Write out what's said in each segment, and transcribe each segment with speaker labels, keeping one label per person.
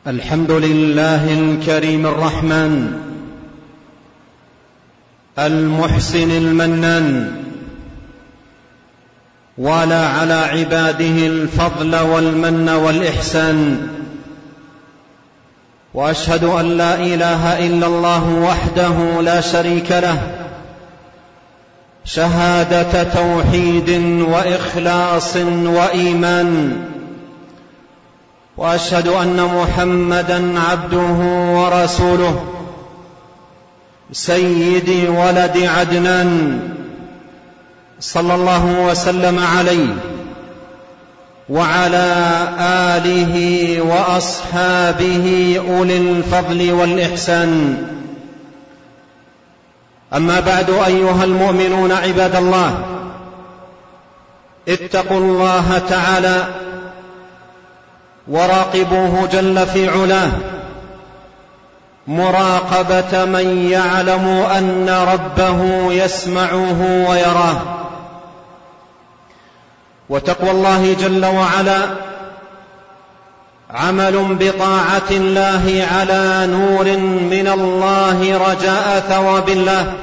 Speaker 1: الحمد لله الكريم الرحمن المحسن المنان، ولا على عباده الفضل والمن والإحسان، وأشهد أن لا إله إلا الله وحده لا شريك له شهادة توحيد وإخلاص وإيمان، وأشهد أن محمدًا عبده ورسوله سيد ولد عدنان، صلى الله وسلم عليه وعلى آله وأصحابه أولي الفضل والإحسان. أما بعد، أيها المؤمنون عباد الله، اتقوا الله تعالى وراقبوه جل في علاه مراقبة من يعلم أن ربه يسمعه ويراه. وتقوى الله جل وعلا عمل بطاعة الله على نور من الله رجاء ثواب الله،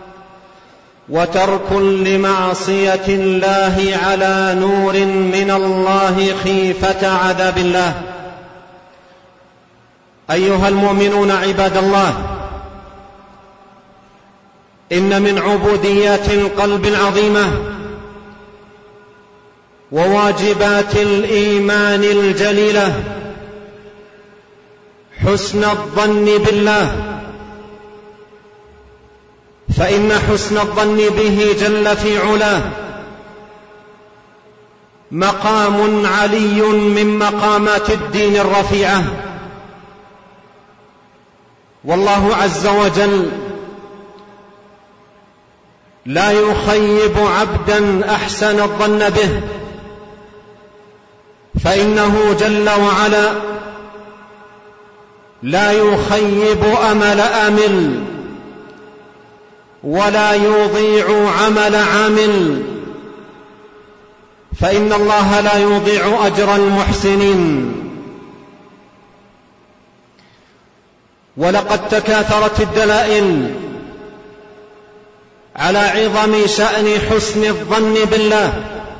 Speaker 1: وترك لمعصية الله على نور من الله خيفة عذاب الله. أيها المؤمنون عباد الله، إن من عبوديات القلب العظيمة وواجبات الإيمان الجليلة حسن الظن بالله، فإن حسن الظن به جل في علاه مقام علي من مقامات الدين الرفيعة. والله عز وجل لا يخيب عبدا أحسن الظن به، فإنه جل وعلا لا يخيب أمل آمل ولا يضيع عمل عامل، فإن الله لا يضيع أجر المحسنين. ولقد تكاثرت الدلائل على عظم شأن حسن الظن بالله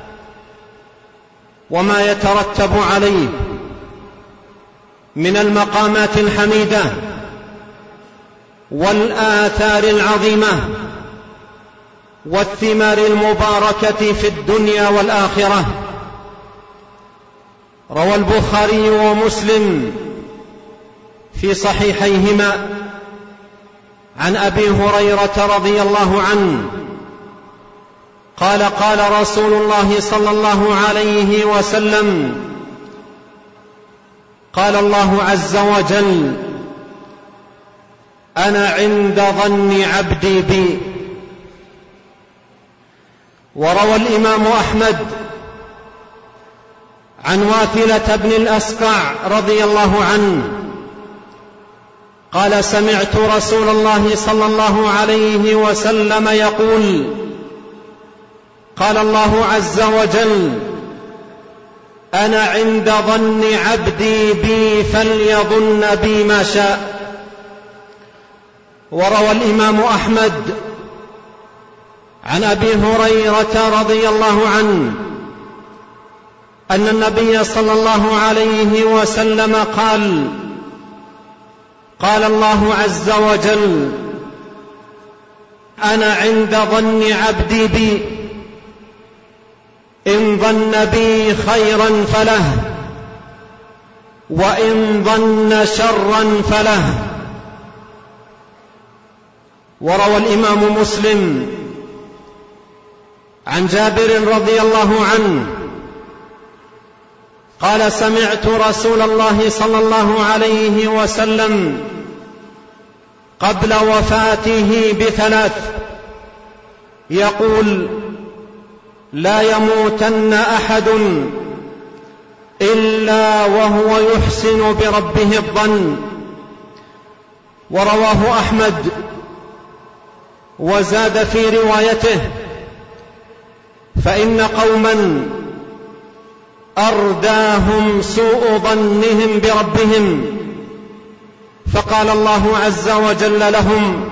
Speaker 1: وما يترتب عليه من المقامات الحميدة والآثار العظيمة والثمار المباركة في الدنيا والآخرة. روى البخاري ومسلم في صحيحيهما عن أبي هريرة رضي الله عنه قال: قال رسول الله صلى الله عليه وسلم: قال الله عز وجل: أنا عند ظن عبدي بي. وروى الإمام أحمد عن واثلة بن الأسقع رضي الله عنه قال: سمعت رسول الله صلى الله عليه وسلم يقول: قال الله عز وجل: أنا عند ظن عبدي بي فليظن بي ما شاء. وروى الإمام أحمد عن أبي هريرة رضي الله عنه أن النبي صلى الله عليه وسلم قال: قال الله عز وجل: أنا عند ظن عبدي بي، إن ظن بي خيرا فله، وإن ظن شرا فله. وروى الإمام مسلم عن جابر رضي الله عنه قال: سمعت رسول الله صلى الله عليه وسلم قبل وفاته ب3 يقول: لا يموتن أحد إلا وهو يحسن بربه الظن. ورواه أحمد وزاد في روايته: فإن قوما أرداهم سوء ظنهم بربهم فقال الله عز وجل لهم: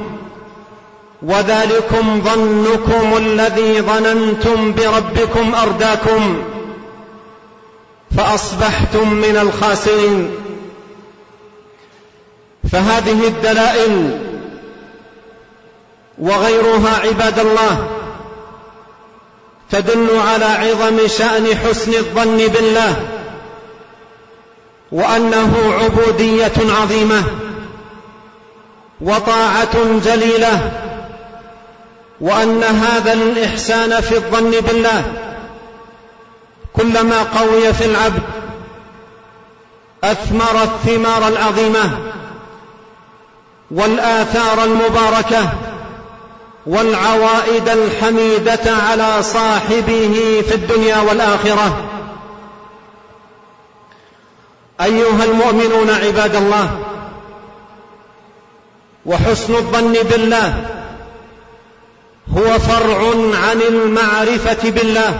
Speaker 1: وذلكم ظنكم الذي ظننتم بربكم أرداكم فأصبحتم من الخاسرين. فهذه الدلائل وغيرها عباد الله تدل على عظم شأن حسن الظن بالله، وأنه عبودية عظيمة وطاعة جليلة، وأن هذا الإحسان في الظن بالله كلما قوي في العبد أثمر الثمار العظيمة والآثار المباركة والعوائد الحميدة على صاحبه في الدنيا والآخرة. أيها المؤمنون عباد الله، وحسن الظن بالله هو فرع عن المعرفة بالله،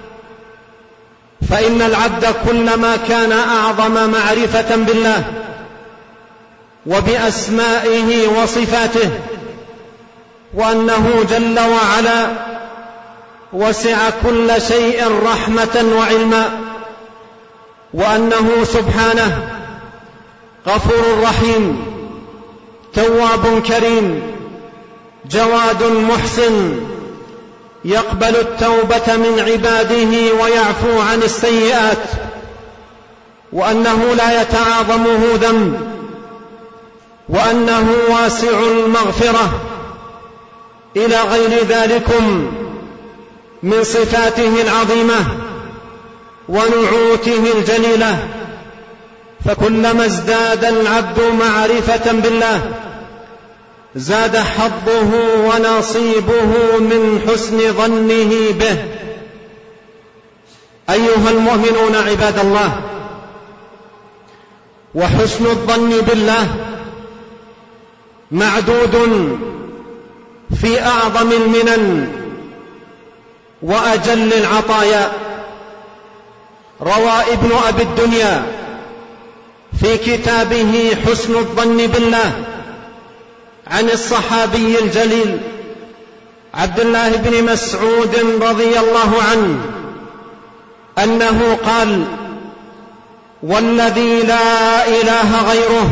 Speaker 1: فإن العبد كلما كان أعظم معرفة بالله وبأسمائه وصفاته، وأنه جل وعلا وسع كل شيء رحمة وعلما، وأنه سبحانه غفور رحيم تواب كريم جواد محسن يقبل التوبة من عباده ويعفو عن السيئات، وأنه لا يتعاظمه ذنب، وأنه واسع المغفرة إلى غير ذلكم من صفاته العظيمة ونعوته الجليلة. فكلما ازداد العبد معرفة بالله زاد حظه ونصيبه من حسن ظنه به. أيها المؤمنون عباد الله، وحسن الظن بالله معدود في أعظم المنن وأجل العطايا. روى ابن أبي الدنيا في كتابه حسن الظن بالله عن الصحابي الجليل عبد الله بن مسعود رضي الله عنه أنه قال: والذي لا إله غيره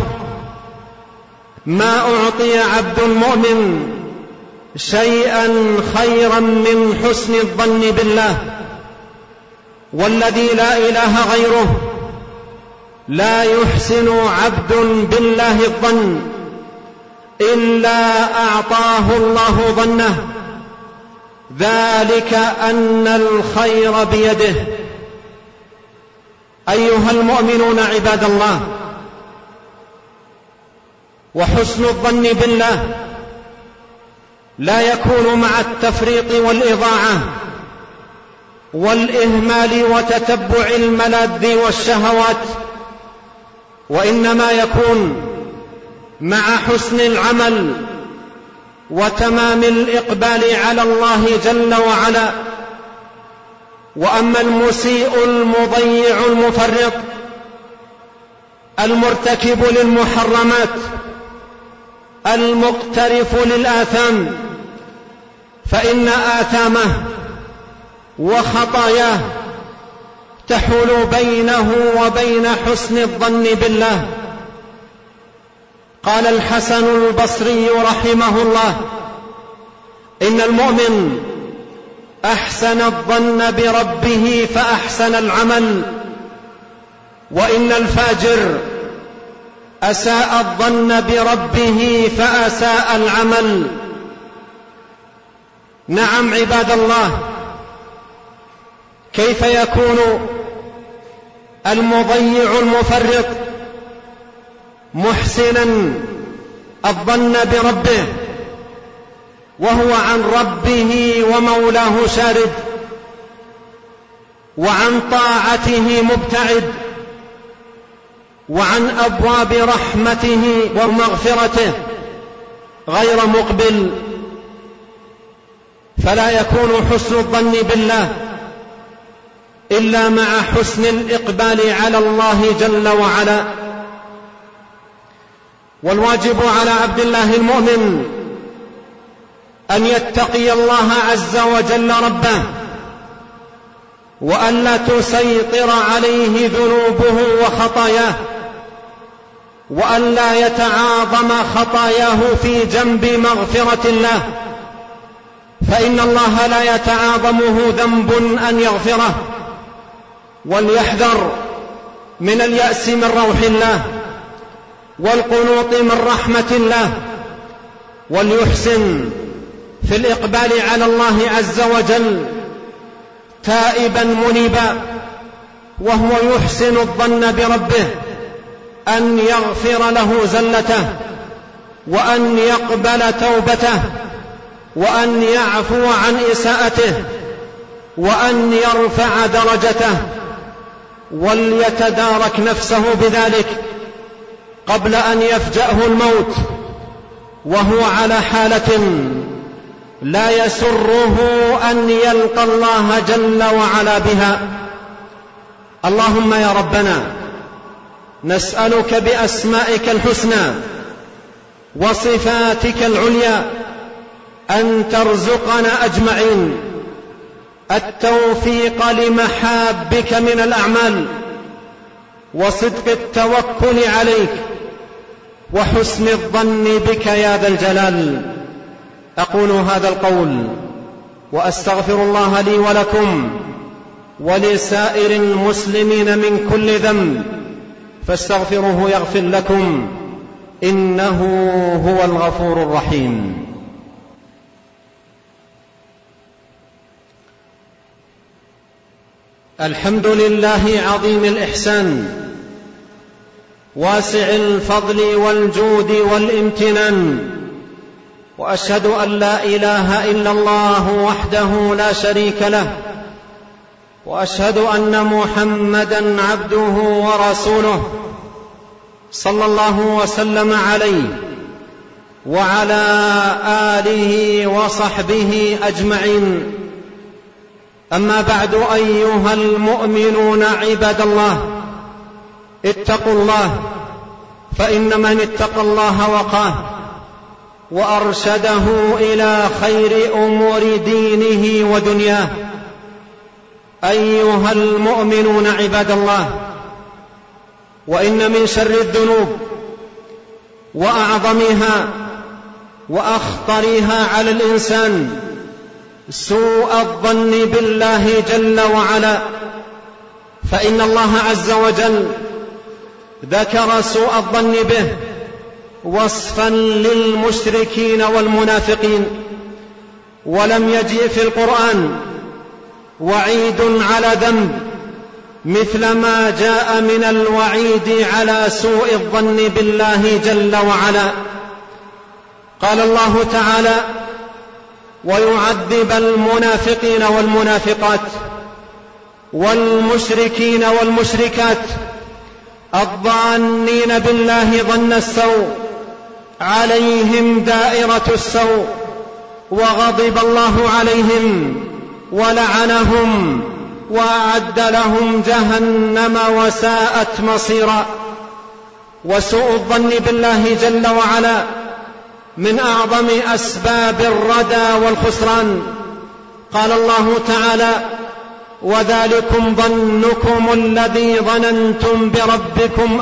Speaker 1: ما أعطي عبد مؤمن شيئا خيرا من حسن الظن بالله. والذي لا إله غيره لا يحسن عبد بالله الظن إلا أعطاه الله ظنه، ذلك أن الخير بيده. أيها المؤمنون عباد الله، وحسن الظن بالله لا يكون مع التفريط والإضاعة والإهمال وتتبع الملاذ والشهوات، وإنما يكون مع حسن العمل وتمام الإقبال على الله جل وعلا. وأما المسيء المضيع المفرط المرتكب للمحرمات المقترف للآثام فإن آثامه وخطاياه تحول بينه وبين حسن الظن بالله. قال الحسن البصري رحمه الله: إن المؤمن أحسن الظن بربه فأحسن العمل، وإن الفاجر أساء الظن بربه فأساء العمل. نعم عباد الله، كيف يكون المضيع المفرط محسنا الظن بربه وهو عن ربه ومولاه شارد، وعن طاعته مبتعد، وعن أبواب رحمته ومغفرته غير مقبل؟ فلا يكون حسن الظن بالله إلا مع حسن الإقبال على الله جل وعلا. والواجب على عبد الله المؤمن أن يتقي الله عز وجل ربه، وألا تسيطر عليه ذنوبه وخطاياه، وألا يتعاظم خطاياه في جنب مغفرة الله، فإن الله لا يتعاظمه ذنب أن يغفره. وليحذر من اليأس من روح الله والقنوط من رحمة الله، وليحسن في الإقبال على الله عز وجل تائبا منيبا، وهو يحسن الظن بربه أن يغفر له زلته، وأن يقبل توبته، وأن يعفو عن إساءته، وأن يرفع درجته، وليتدارك نفسه بذلك قبل أن يفجأه الموت وهو على حالة لا يسره أن يلقى الله جل وعلا بها. اللهم يا ربنا، نسألك بأسمائك الحسنى وصفاتك العليا أن ترزقنا أجمعين التوفيق لمحابك من الأعمال، وصدق التوكل عليك، وحسن الظن بك يا ذا الجلال. أقول هذا القول وأستغفر الله لي ولكم ولسائر المسلمين من كل ذنب، فاستغفروه يغفر لكم، إنه هو الغفور الرحيم. الحمد لله عظيم الإحسان واسع الفضل والجود والامتنان، وأشهد أن لا إله إلا الله وحده لا شريك له، وأشهد أن محمدًا عبده ورسوله صلى الله وسلم عليه وعلى آله وصحبه أجمعين. أما بعد، أيها المؤمنون عباد الله، اتقوا الله، فإن من اتقى الله وقاه وأرشده إلى خير أمور دينه ودنياه. أيها المؤمنون عباد الله، وإن من شر الذنوب وأعظمها وأخطرها على الإنسان سوء الظن بالله جل وعلا، فإن الله عز وجل ذكر سوء الظن به وصفا للمشركين والمنافقين، ولم يجئ في القرآن وعيد على ذنب مثل ما جاء من الوعيد على سوء الظن بالله جل وعلا. قال الله تعالى: ويعذب المنافقين والمنافقات والمشركين والمشركات الظانين بالله ظن السوء عليهم دائرة السوء، وغضب الله عليهم ولعنهم وأعد لهم جهنم وساءت مصيرا. وسوء الظن بالله جل وعلا من أعظم أسباب الردى والخسران. قال الله تعالى: وذلكم ظنكم الذي ظننتم بربكم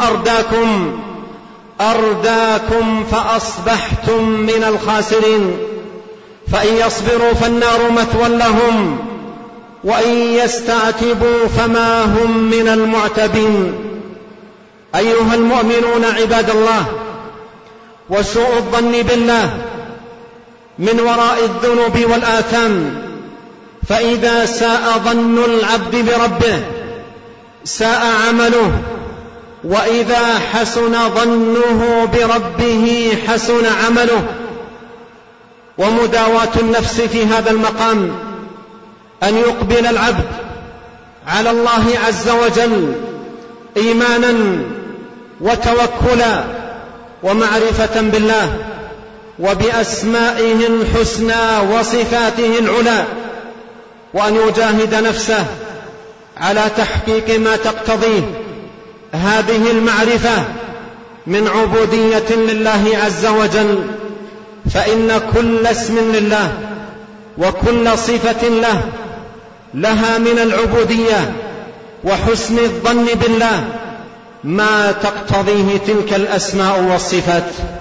Speaker 1: أرداكم فأصبحتم من الخاسرين. فإن يصبروا فالنار مثوى لهم، وإن يستعتبوا فما هم من المعتبين. أيها المؤمنون عباد الله، وسوء الظن بالله من وراء الذنوب والآثام، فإذا ساء ظن العبد بربه ساء عمله، وإذا حسن ظنه بربه حسن عمله. ومداواة النفس في هذا المقام أن يقبل العبد على الله عز وجل إيمانا وتوكلا ومعرفة بالله وبأسمائه الحسنى وصفاته العلى، وأن يجاهد نفسه على تحقيق ما تقتضيه هذه المعرفة من عبودية لله عز وجل، فإن كل اسم لله وكل صفة له لها من العبودية وحسن الظن بالله ما تقتضيه تلك الأسماء والصفات.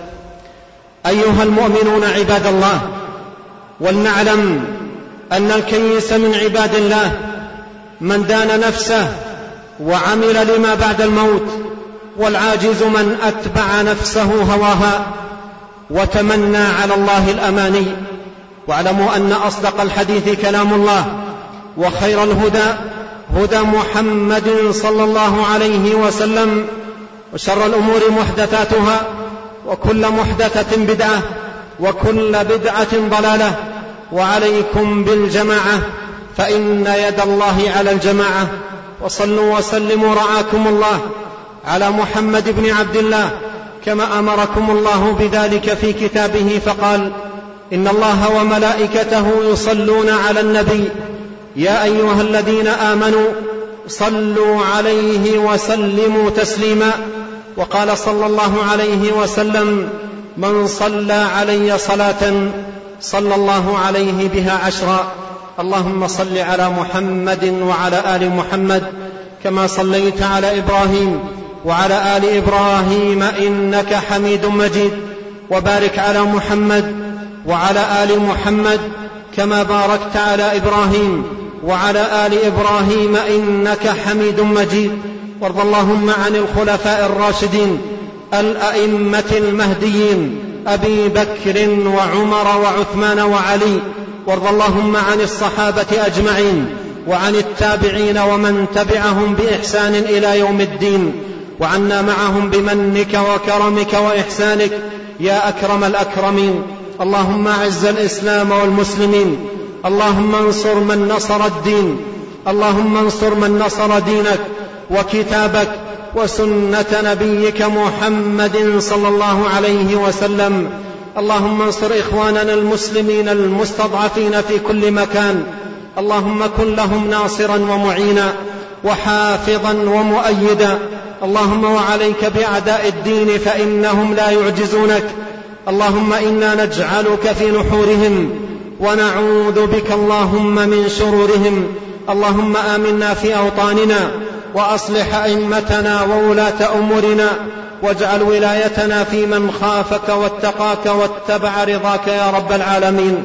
Speaker 1: أيها المؤمنون عباد الله، ولنعلم أن الكيس من عباد الله من دان نفسه وعمل لما بعد الموت، والعاجز من أتبع نفسه هواها وتمنى على الله الأماني. واعلموا أن أصدق الحديث كلام الله، وخير الهدى هدى محمد صلى الله عليه وسلم، وشر الأمور محدثاتها، وكل محدثة بدعة، وكل بدعة ضلالة. وعليكم بالجماعة، فإن يد الله على الجماعة. وصلوا وسلموا رعاكم الله على محمد بن عبد الله كما أمركم الله بذلك في كتابه، فقال: إن الله وملائكته يصلون على النبي يا أيها الذين آمنوا صلوا عليه وسلموا تسليما. وقال صلى الله عليه وسلم: من صلى علي صلاة صلى الله عليه بها 10. اللهم صل على محمد وعلى آل محمد كما صليت على إبراهيم وعلى آل إبراهيم إنك حميد مجيد، وبارك على محمد وعلى آل محمد كما باركت على إبراهيم وعلى آل إبراهيم إنك حميد مجيد. وارض اللهم عن الخلفاء الراشدين الأئمة المهديين أبي بكر وعمر وعثمان وعلي، وارض اللهم عن الصحابة أجمعين وعن التابعين ومن تبعهم بإحسان إلى يوم الدين، وعنا معهم بمنك وكرمك وإحسانك يا أكرم الأكرمين. اللهم أعز الإسلام والمسلمين، اللهم انصر من نصر الدين، اللهم انصر من نصر دينك وكتابك وسنة نبيك محمد صلى الله عليه وسلم. اللهم انصر إخواننا المسلمين المستضعفين في كل مكان، اللهم كن لهم ناصرا ومعينا وحافظا ومؤيدا. اللهم وعليك بأعداء الدين فإنهم لا يعجزونك. اللهم إنا نجعلك في نحورهم ونعوذ بك اللهم من شرورهم. اللهم آمنا في أوطاننا، وأصلح أئمتنا وولاة أمورنا، واجعل ولايتنا في من خافك واتقاك واتبع رضاك يا رب العالمين.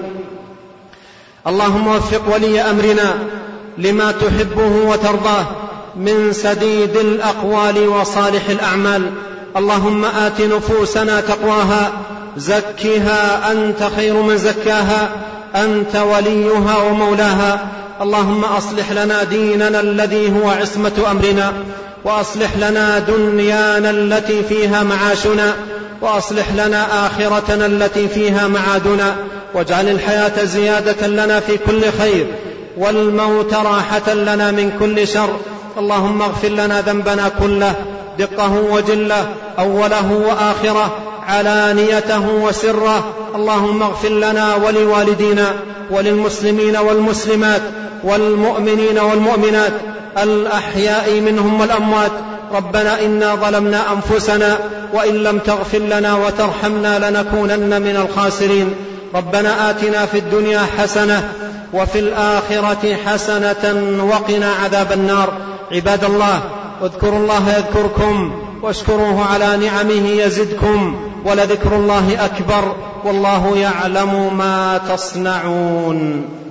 Speaker 1: اللهم وفق ولي أمرنا لما تحبه وترضاه من سديد الأقوال وصالح الأعمال. اللهم آت نفوسنا تقواها، زكها أنت خير من زكاها، أنت وليها ومولاها. اللهم أصلح لنا ديننا الذي هو عصمة أمرنا، وأصلح لنا دنيانا التي فيها معاشنا، وأصلح لنا آخرتنا التي فيها معادنا، واجعل الحياة زيادة لنا في كل خير، والموت راحة لنا من كل شر. اللهم اغفر لنا ذنبنا كله، دقه وجله، أوله وآخره، علانيته وسره. اللهم اغفر لنا ولوالدينا وللمسلمين والمسلمات والمؤمنين والمؤمنات الأحياء منهم والأموات. ربنا إنا ظلمنا أنفسنا، وإن لم تغفر لنا وترحمنا لنكونن من الخاسرين. ربنا آتنا في الدنيا حسنة وفي الآخرة حسنة وقنا عذاب النار. عباد الله، اذكروا الله يذكركم، واشكروه على نعمه يزدكم، ولذكر الله أكبر، والله يعلم ما تصنعون.